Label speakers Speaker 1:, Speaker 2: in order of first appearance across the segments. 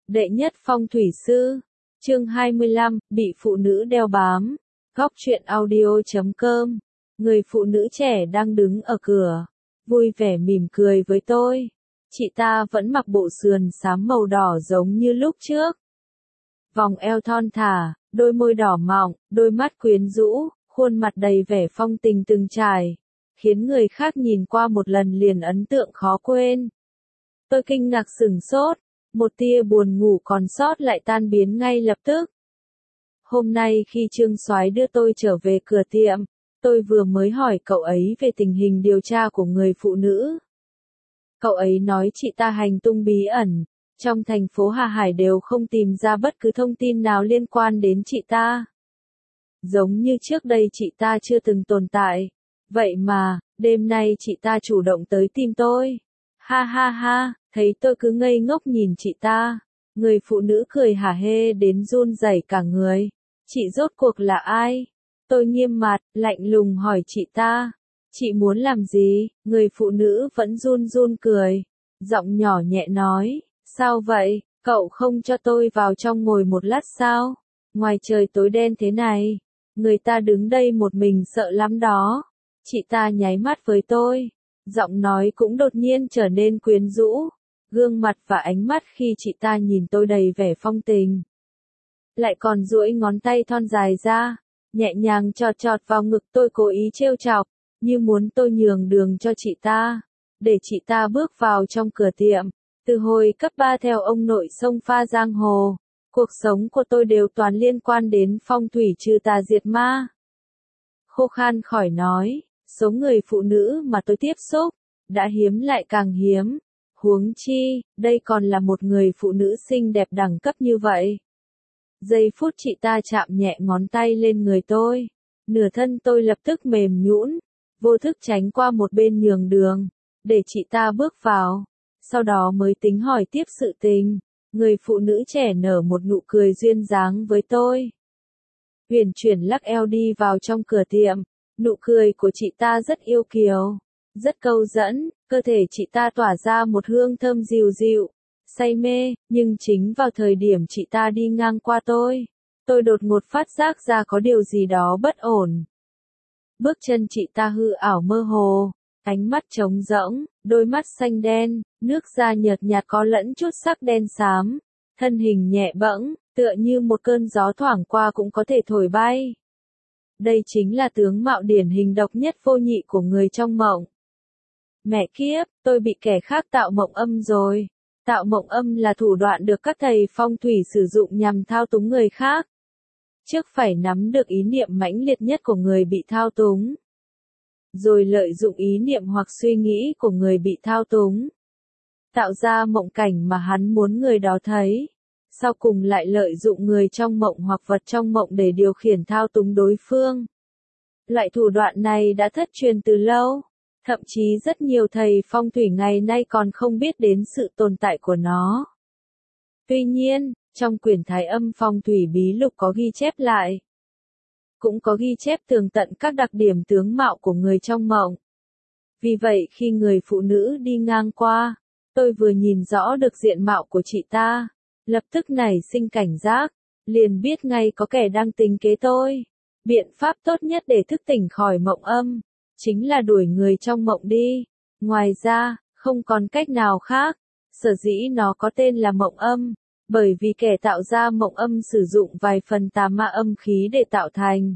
Speaker 1: Đệ nhất phong thủy sư. Chương 25, bị phụ nữ đeo bám. Góc truyện audio.com. Người phụ nữ trẻ đang đứng ở cửa, vui vẻ mỉm cười với tôi. Chị ta vẫn mặc bộ sườn xám màu đỏ giống như lúc trước. Vòng eo thon thả, đôi môi đỏ mọng, đôi mắt quyến rũ, khuôn mặt đầy vẻ phong tình từng trải, khiến người khác nhìn qua một lần liền ấn tượng khó quên. Tôi kinh ngạc sửng sốt, một tia buồn ngủ còn sót lại tan biến ngay lập tức. Hôm nay khi Trương Soái đưa tôi trở về cửa tiệm, tôi vừa mới hỏi cậu ấy về tình hình điều tra của người phụ nữ. Cậu ấy nói chị ta hành tung bí ẩn, trong thành phố Hà Hải đều không tìm ra bất cứ thông tin nào liên quan đến chị ta. Giống như trước đây chị ta chưa từng tồn tại. Vậy mà, đêm nay chị ta chủ động tới tìm tôi. Ha ha ha, thấy tôi cứ ngây ngốc nhìn chị ta. Người phụ nữ cười hả hê đến run rẩy cả người. Chị rốt cuộc là ai? Tôi nghiêm mặt, lạnh lùng hỏi chị ta. Chị muốn làm gì? Người phụ nữ vẫn run run cười. Giọng nhỏ nhẹ nói. Sao vậy? Cậu không cho tôi vào trong ngồi một lát sao? Ngoài trời tối đen thế này. Người ta đứng đây một mình sợ lắm đó. Chị ta nháy mắt với tôi. Giọng nói cũng đột nhiên trở nên quyến rũ. Gương mặt và ánh mắt khi chị ta nhìn tôi đầy vẻ phong tình. Lại còn duỗi ngón tay thon dài ra, nhẹ nhàng chọt chọt vào ngực tôi cố ý trêu chọc, như muốn tôi nhường đường cho chị ta, để chị ta bước vào trong cửa tiệm. Từ hồi cấp 3 theo ông nội sông pha giang hồ, cuộc sống của tôi đều toàn liên quan đến phong thủy trừ tà diệt ma. Khô khan khỏi nói, số người phụ nữ mà tôi tiếp xúc, đã hiếm lại càng hiếm. Huống chi, đây còn là một người phụ nữ xinh đẹp đẳng cấp như vậy. Giây phút chị ta chạm nhẹ ngón tay lên người tôi, nửa thân tôi lập tức mềm nhũn, vô thức tránh qua một bên nhường đường, để chị ta bước vào. Sau đó mới tính hỏi tiếp sự tình. Người phụ nữ trẻ nở một nụ cười duyên dáng với tôi. Huyền chuyển lắc eo đi vào trong cửa tiệm, nụ cười của chị ta rất yêu kiều, rất câu dẫn, cơ thể chị ta tỏa ra một hương thơm dịu dịu, say mê, nhưng chính vào thời điểm chị ta đi ngang qua tôi đột ngột phát giác ra có điều gì đó bất ổn. Bước chân chị ta hư ảo mơ hồ, ánh mắt trống rỗng, đôi mắt xanh đen, nước da nhợt nhạt có lẫn chút sắc đen xám, thân hình nhẹ bẫng, tựa như một cơn gió thoảng qua cũng có thể thổi bay. Đây chính là tướng mạo điển hình độc nhất vô nhị của người trong mộng. Mẹ kiếp, tôi bị kẻ khác tạo mộng âm rồi. Tạo mộng âm là thủ đoạn được các thầy phong thủy sử dụng nhằm thao túng người khác. Trước phải nắm được ý niệm mãnh liệt nhất của người bị thao túng, rồi lợi dụng ý niệm hoặc suy nghĩ của người bị thao túng, tạo ra mộng cảnh mà hắn muốn người đó thấy. Sau cùng lại lợi dụng người trong mộng hoặc vật trong mộng để điều khiển thao túng đối phương. Loại thủ đoạn này đã thất truyền từ lâu. Thậm chí rất nhiều thầy phong thủy ngày nay còn không biết đến sự tồn tại của nó. Tuy nhiên, trong quyển Thái Âm Phong Thủy Bí Lục có ghi chép lại. Cũng có ghi chép tường tận các đặc điểm tướng mạo của người trong mộng. Vì vậy khi người phụ nữ đi ngang qua, tôi vừa nhìn rõ được diện mạo của chị ta, lập tức nảy sinh cảnh giác, liền biết ngay có kẻ đang tính kế tôi. Biện pháp tốt nhất để thức tỉnh khỏi mộng âm chính là đuổi người trong mộng đi. Ngoài ra, không còn cách nào khác. Sở dĩ nó có tên là mộng âm, bởi vì kẻ tạo ra mộng âm sử dụng vài phần tà ma âm khí để tạo thành.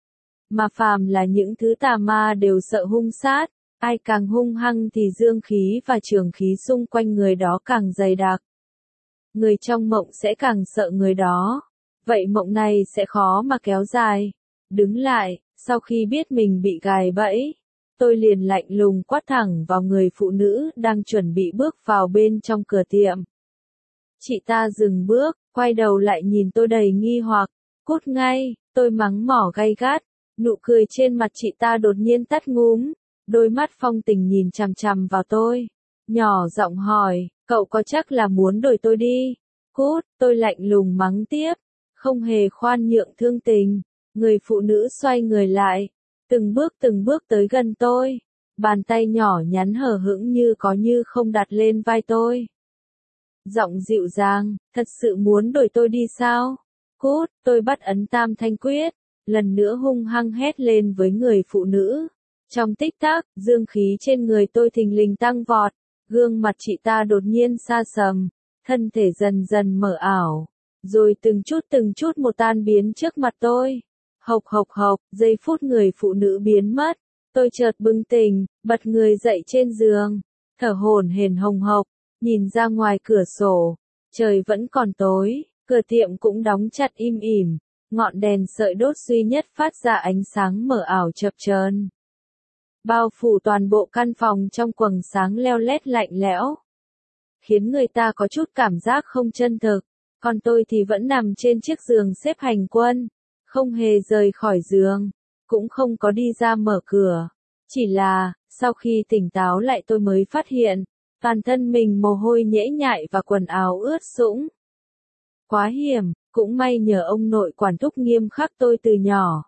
Speaker 1: Mà phàm là những thứ tà ma đều sợ hung sát, ai càng hung hăng thì dương khí và trường khí xung quanh người đó càng dày đặc. Người trong mộng sẽ càng sợ người đó. Vậy mộng này sẽ khó mà kéo dài. Đứng lại, sau khi biết mình bị gài bẫy, tôi liền lạnh lùng quát thẳng vào người phụ nữ đang chuẩn bị bước vào bên trong cửa tiệm. Chị ta dừng bước, quay đầu lại nhìn tôi đầy nghi hoặc. Cút ngay, tôi mắng mỏ gay gắt. Nụ cười trên mặt chị ta đột nhiên tắt ngúm, đôi mắt phong tình nhìn chằm chằm vào tôi. Nhỏ giọng hỏi, cậu có chắc là muốn đuổi tôi đi? Cút, tôi lạnh lùng mắng tiếp, không hề khoan nhượng thương tình. Người phụ nữ xoay người lại, từng bước tới gần tôi, bàn tay nhỏ nhắn hở hững như có như không đặt lên vai tôi. Giọng dịu dàng, thật sự muốn đuổi tôi đi sao? Cút, tôi bắt ấn tam thanh quyết, lần nữa hung hăng hét lên với người phụ nữ. Trong tích tắc, dương khí trên người tôi thình lình tăng vọt, gương mặt chị ta đột nhiên xa sầm, thân thể dần dần mở ảo, rồi từng chút một tan biến trước mặt tôi. Hộc hộc hộc, giây phút người phụ nữ biến mất, tôi chợt bừng tỉnh, bật người dậy trên giường, thở hổn hển hồng hộc, nhìn ra ngoài cửa sổ, trời vẫn còn tối, cửa tiệm cũng đóng chặt im ỉm, ngọn đèn sợi đốt duy nhất phát ra ánh sáng mờ ảo chập chờn, bao phủ toàn bộ căn phòng trong quầng sáng leo lét lạnh lẽo, khiến người ta có chút cảm giác không chân thực. Còn tôi thì vẫn nằm trên chiếc giường xếp hành quân, không hề rời khỏi giường, cũng không có đi ra mở cửa. Chỉ là, sau khi tỉnh táo lại tôi mới phát hiện, toàn thân mình mồ hôi nhễ nhại và quần áo ướt sũng. Quá hiểm, cũng may nhờ ông nội quản thúc nghiêm khắc tôi từ nhỏ.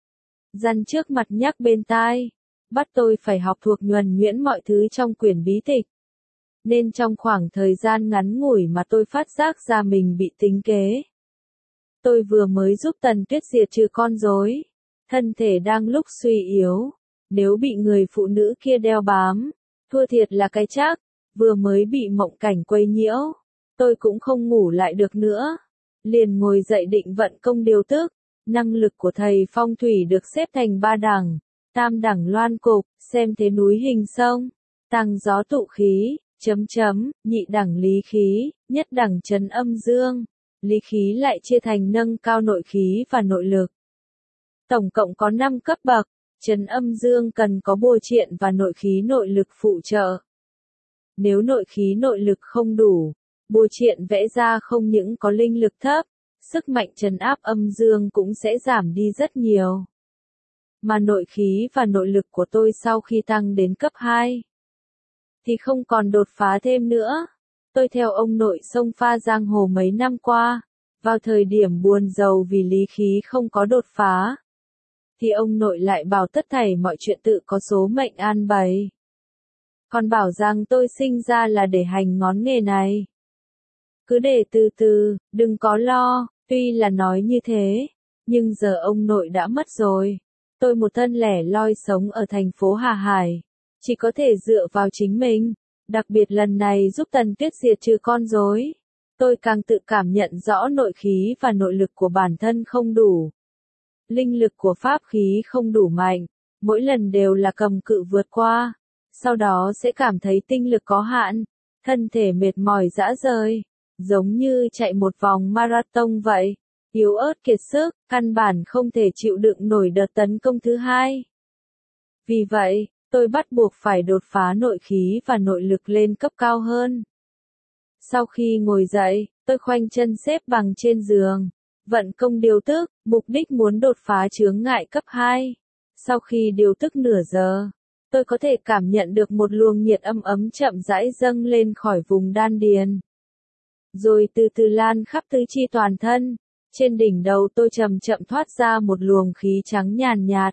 Speaker 1: Dằn trước mặt nhắc bên tai, bắt tôi phải học thuộc nhuần nhuyễn mọi thứ trong quyển bí tịch. Nên trong khoảng thời gian ngắn ngủi mà tôi phát giác ra mình bị tính kế. Tôi vừa mới giúp Tần Tuyết diệt trừ con rối, thân thể đang lúc suy yếu, nếu bị người phụ nữ kia đeo bám, thua thiệt là cái chắc, vừa mới bị mộng cảnh quấy nhiễu, tôi cũng không ngủ lại được nữa. Liền ngồi dậy định vận công điều tức, năng lực của thầy phong thủy được xếp thành 3 đẳng, tam đẳng loan cục, xem thế núi hình sông, tăng gió tụ khí, nhị đẳng lý khí, nhất đẳng trấn âm dương, lý khí lại chia thành nâng cao nội khí và nội lực. Tổng cộng có 5 cấp bậc, trấn âm dương cần có bồi triện và nội khí nội lực phụ trợ. Nếu nội khí nội lực không đủ, bồi triện vẽ ra không những có linh lực thấp, sức mạnh trấn áp âm dương cũng sẽ giảm đi rất nhiều. Mà nội khí và nội lực của tôi sau khi tăng đến cấp 2, thì không còn đột phá thêm nữa. Tôi theo ông nội xông pha giang hồ mấy năm qua, vào thời điểm buồn rầu vì lý khí không có đột phá, thì ông nội lại bảo tất thảy mọi chuyện tự có số mệnh an bày. Còn bảo rằng tôi sinh ra là để hành ngón nghề này. Cứ để từ từ, đừng có lo, tuy là nói như thế, nhưng giờ ông nội đã mất rồi. Tôi một thân lẻ loi sống ở thành phố Hà Hải, chỉ có thể dựa vào chính mình, đặc biệt lần này giúp Tần Tuyết diệt trừ con rối. Tôi càng tự cảm nhận rõ nội khí và nội lực của bản thân không đủ. Linh lực của pháp khí không đủ mạnh, mỗi lần đều là cầm cự vượt qua, sau đó sẽ cảm thấy tinh lực có hạn, thân thể mệt mỏi rã rời, giống như chạy một vòng marathon vậy, yếu ớt kiệt sức, căn bản không thể chịu đựng nổi đợt tấn công thứ hai. Vì vậy, tôi bắt buộc phải đột phá nội khí và nội lực lên cấp cao hơn. Sau khi ngồi dậy, tôi khoanh chân xếp bằng trên giường, vận công điều tức, mục đích muốn đột phá chướng ngại cấp 2. Sau khi điều tức nửa giờ, tôi có thể cảm nhận được một luồng nhiệt ấm ấm chậm rãi dâng lên khỏi vùng đan điền, rồi từ từ lan khắp tứ chi toàn thân. Trên đỉnh đầu tôi chậm chậm thoát ra một luồng khí trắng nhàn nhạt,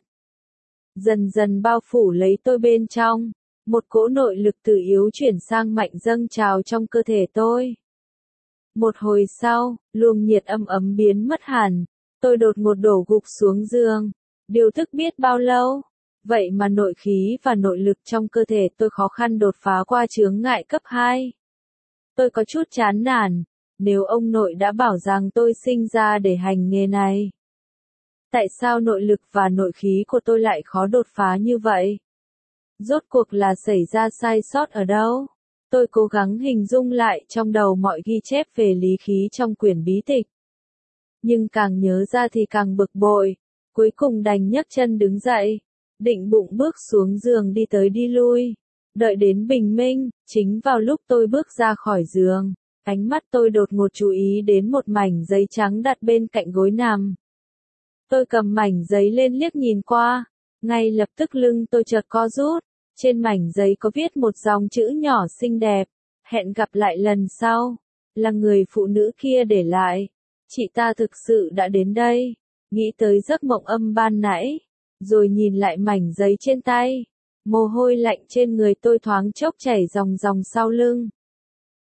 Speaker 1: dần dần bao phủ lấy tôi bên trong. Một cỗ nội lực từ yếu chuyển sang mạnh dâng trào trong cơ thể tôi. Một hồi sau, luồng nhiệt ấm ấm biến mất hẳn, tôi đột ngột đổ gục xuống giường. Điều thức biết bao lâu, vậy mà nội khí và nội lực trong cơ thể tôi khó khăn đột phá qua chướng ngại cấp 2. Tôi có chút chán nản, nếu ông nội đã bảo rằng tôi sinh ra để hành nghề này, tại sao nội lực và nội khí của tôi lại khó đột phá như vậy? Rốt cuộc là xảy ra sai sót ở đâu? Tôi cố gắng hình dung lại trong đầu mọi ghi chép về lý khí trong quyển bí tịch. Nhưng càng nhớ ra thì càng bực bội, cuối cùng đành nhấc chân đứng dậy, định bụng bước xuống giường đi tới đi lui. Đợi đến bình minh, chính vào lúc tôi bước ra khỏi giường, ánh mắt tôi đột ngột chú ý đến một mảnh giấy trắng đặt bên cạnh gối nằm. Tôi cầm mảnh giấy lên liếc nhìn qua, ngay lập tức lưng tôi chợt co rút, trên mảnh giấy có viết một dòng chữ nhỏ xinh đẹp, hẹn gặp lại lần sau, là người phụ nữ kia để lại. Chị ta thực sự đã đến đây, nghĩ tới giấc mộng âm ban nãy, rồi nhìn lại mảnh giấy trên tay, mồ hôi lạnh trên người tôi thoáng chốc chảy ròng ròng sau lưng.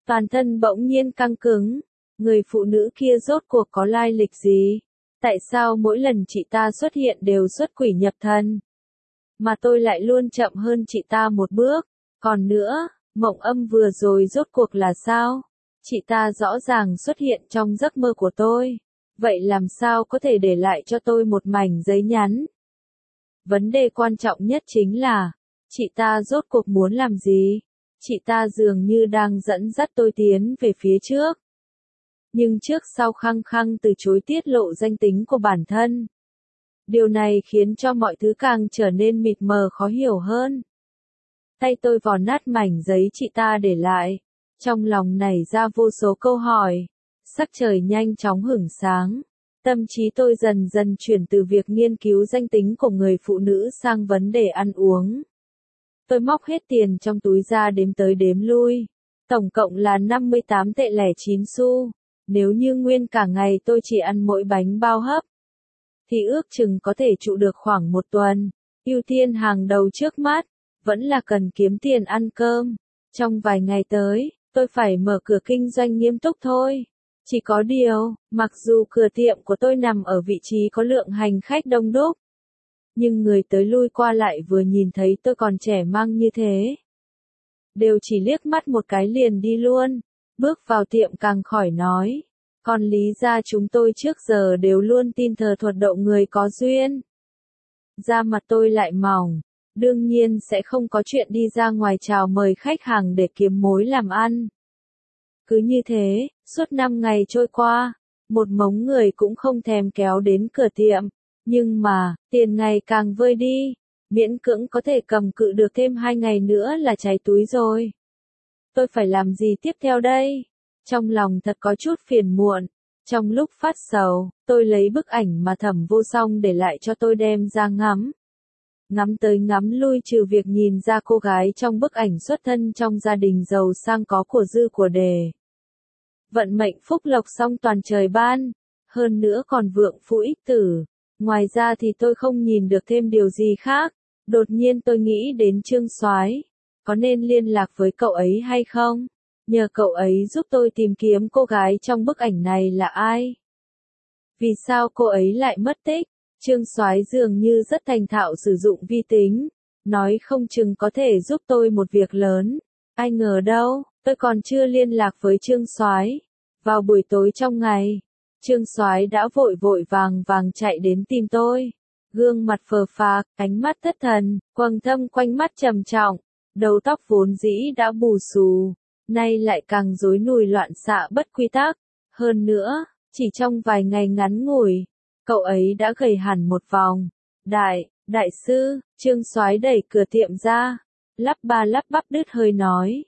Speaker 1: Toàn thân bỗng nhiên căng cứng. Người phụ nữ kia rốt cuộc có lai lịch gì? Tại sao mỗi lần chị ta xuất hiện đều xuất quỷ nhập thần? Mà tôi lại luôn chậm hơn chị ta một bước. Còn nữa, mộng âm vừa rồi rốt cuộc là sao? Chị ta rõ ràng xuất hiện trong giấc mơ của tôi. Vậy làm sao có thể để lại cho tôi một mảnh giấy nhắn? Vấn đề quan trọng nhất chính là, chị ta rốt cuộc muốn làm gì? Chị ta dường như đang dẫn dắt tôi tiến về phía trước. Nhưng trước sau khăng khăng từ chối tiết lộ danh tính của bản thân. Điều này khiến cho mọi thứ càng trở nên mịt mờ khó hiểu hơn. Tay tôi vò nát mảnh giấy chị ta để lại. Trong lòng nảy ra vô số câu hỏi. Sắc trời nhanh chóng hửng sáng. Tâm trí tôi dần dần chuyển từ việc nghiên cứu danh tính của người phụ nữ sang vấn đề ăn uống. Tôi móc hết tiền trong túi ra đếm tới đếm lui. Tổng cộng là 58 tệ lẻ 9 xu. Nếu như nguyên cả ngày tôi chỉ ăn mỗi bánh bao hấp, thì ước chừng có thể trụ được khoảng một tuần. Ưu tiên hàng đầu trước mắt, vẫn là cần kiếm tiền ăn cơm. Trong vài ngày tới, tôi phải mở cửa kinh doanh nghiêm túc thôi. Chỉ có điều, mặc dù cửa tiệm của tôi nằm ở vị trí có lượng hành khách đông đúc, nhưng người tới lui qua lại vừa nhìn thấy tôi còn trẻ măng như thế, đều chỉ liếc mắt một cái liền đi luôn. Bước vào tiệm càng khỏi nói. Còn lý ra chúng tôi trước giờ đều luôn tin thờ thuật độ người có duyên. Da mặt tôi lại mỏng, đương nhiên sẽ không có chuyện đi ra ngoài chào mời khách hàng để kiếm mối làm ăn. Cứ như thế, suốt 5 ngày trôi qua, một mống người cũng không thèm kéo đến cửa tiệm. Nhưng mà, tiền ngày càng vơi đi, miễn cưỡng có thể cầm cự được thêm 2 ngày nữa là cháy túi rồi. Tôi phải làm gì tiếp theo đây? Trong lòng thật có chút phiền muộn. Trong lúc phát sầu, tôi lấy bức ảnh mà Thẩm Vô Song để lại cho tôi đem ra ngắm. Ngắm tới ngắm lui trừ việc nhìn ra cô gái trong bức ảnh xuất thân trong gia đình giàu sang có của dư của đề. Vận mệnh phúc lộc song toàn trời ban, hơn nữa còn vượng phụ ích tử. Ngoài ra thì tôi không nhìn được thêm điều gì khác. Đột nhiên tôi nghĩ đến Trương Soái. Có nên liên lạc với cậu ấy hay không? Nhờ cậu ấy giúp tôi tìm kiếm cô gái trong bức ảnh này là ai? Vì sao cô ấy lại mất tích? Trương Soái dường như rất thành thạo sử dụng vi tính, nói không chừng có thể giúp tôi một việc lớn. Ai ngờ đâu, tôi còn chưa liên lạc với Trương Soái. Vào buổi tối trong ngày, Trương Soái đã vội vội vàng vàng chạy đến tìm tôi. Gương mặt phờ phạc, ánh mắt thất thần, quầng thâm quanh mắt trầm trọng, đầu tóc vốn dĩ đã bù xù, nay lại càng rối nùi loạn xạ bất quy tắc. Hơn nữa, chỉ trong vài ngày ngắn ngủi, cậu ấy đã gầy hẳn một vòng. Đại sư, Trương Soái đẩy cửa tiệm ra, lắp ba lắp bắp đứt hơi nói.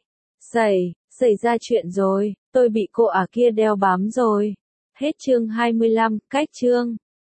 Speaker 1: Xảy ra chuyện rồi, tôi bị cô ả kia đeo bám rồi. Hết chương 25, cách chương.